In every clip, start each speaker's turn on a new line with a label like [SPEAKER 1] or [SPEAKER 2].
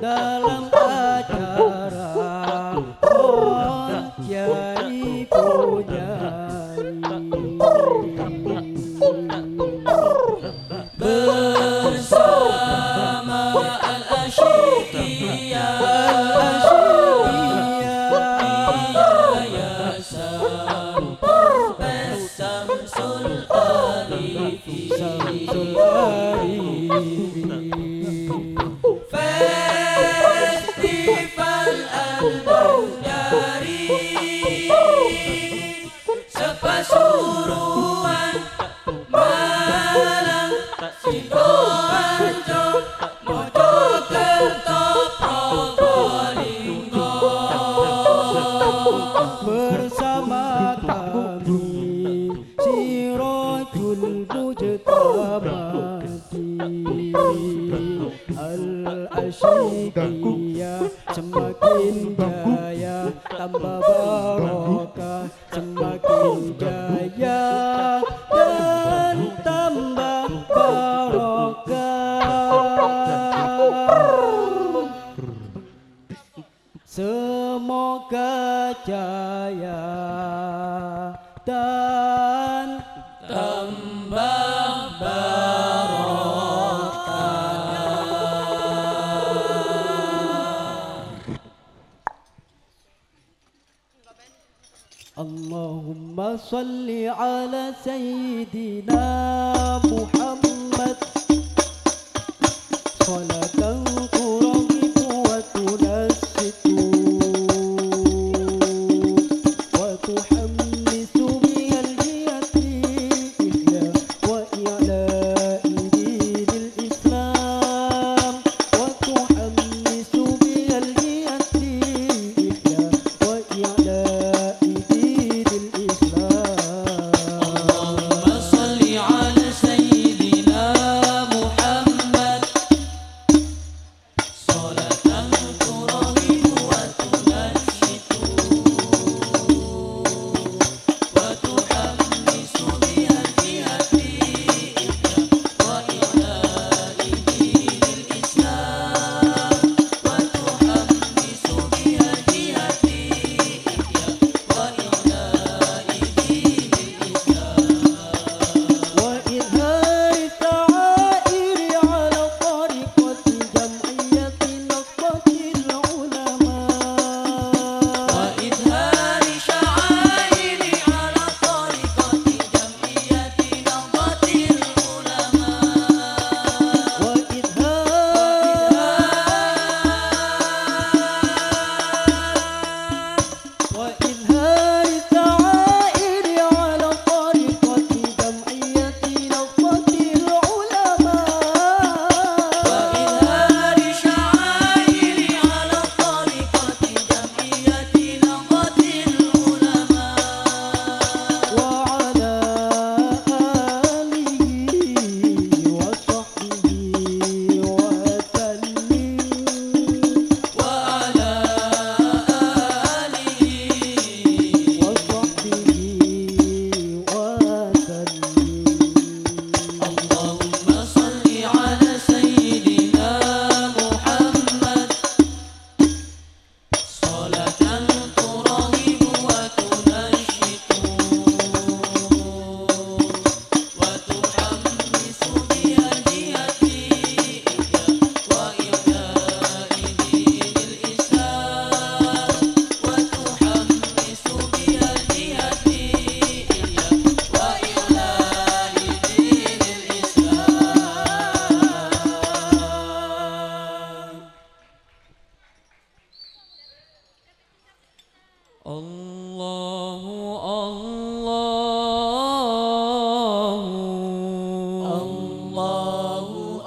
[SPEAKER 1] dalam acara Kiai Punyai bersama Al-Asyikiyah Samsul Arifin Festival Al-Banjari Sepasuruan Malang Sidoarjo Mojokerto Probolinggo bersama kami Sirajul Mujtamati Al-Asyikiyah semakin jaya tambah barokah semakin jaya dan tambah barokah semoga jaya dan tambah barokah. Allahumma salli ala Sayyidina Muhammad salatan turahibu wa tunasitu wa tuhammisu bihal hiyati ihya wa i'la'i dinil Islam wa tuhammisu bihal hiyati ihya wa i'la'i dinil Islam. Allahumma salli ala Sayyidina Muhammad salatan turahibu wa tunashitu wa tuhammisu bihal hiyati ihya wa i'la'i dinil Islam wa tuhammisu bihal hiyati ihya wa i'la'i dinil Islam wa idhari ta'airi ala tariqati jam'iyyati naqatil ulama wa idhari sya'airi ala tariqati jam'iyyati naqatil ulama wa idhari ta'airi ala tariqati jam'iyyati naqatil ulama wa idhari sya'airi ala tariqati jam'iyyati naqatil ulama wa ala alihi wa sahbihi wa sallim wa ala alihi wa sahbihi wa sallim. Allahumma salli ala Sayyidina Muhammad salatan turahibu wa tunashitu wa tuhammisu bihal hiyati ihya wa i'la'i dinil Islam wa tuhammisu bihal hiyati ihya wa i'la'i dinil Islam. Allahu Allahu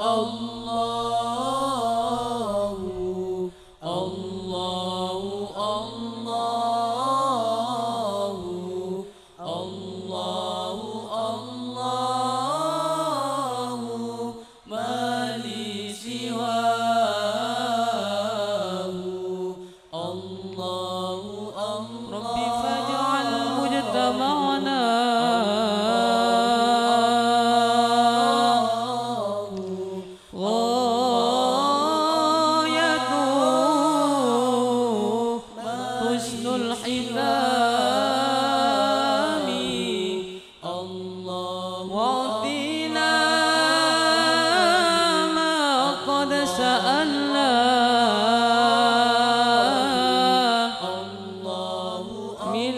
[SPEAKER 1] Allahu Allahu Allahu Allahu Allahu mali siwahu Allahu Rabbi الله
[SPEAKER 2] من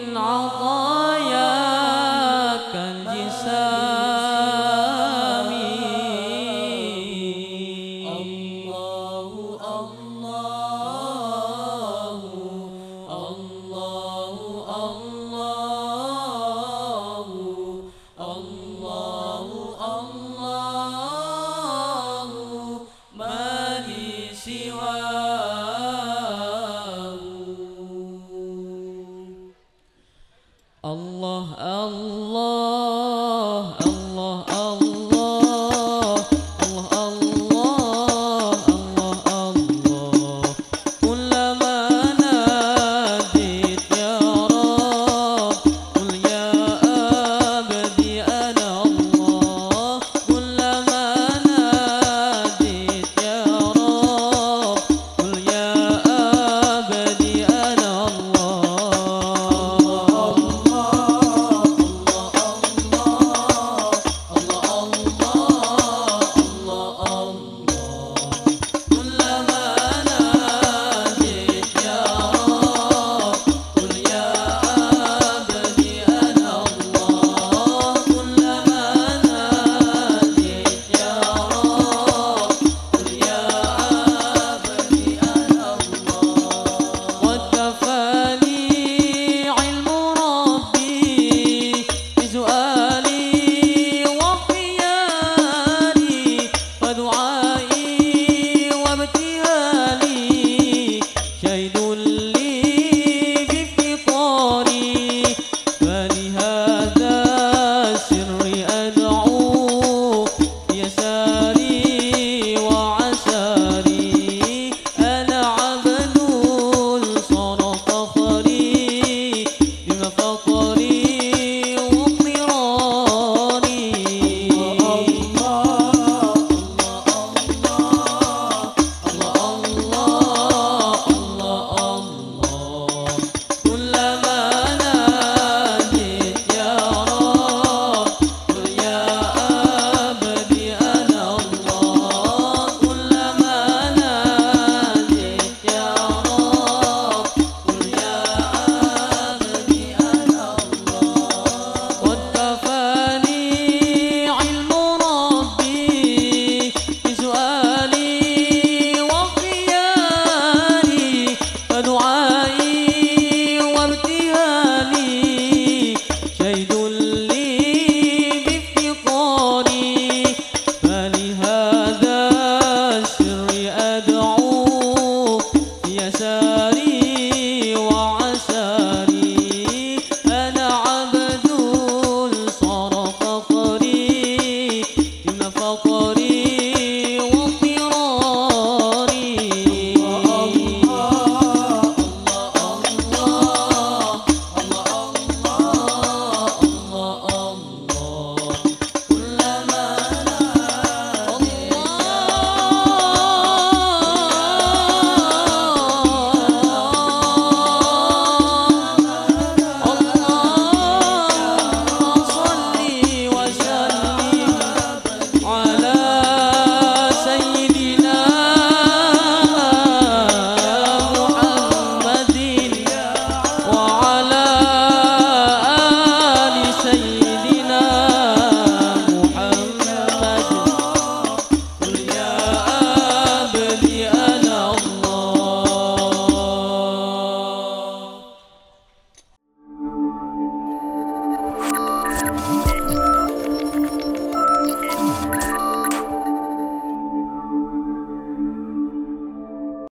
[SPEAKER 2] عطاياك الجسام
[SPEAKER 1] الله الله ما لي سوى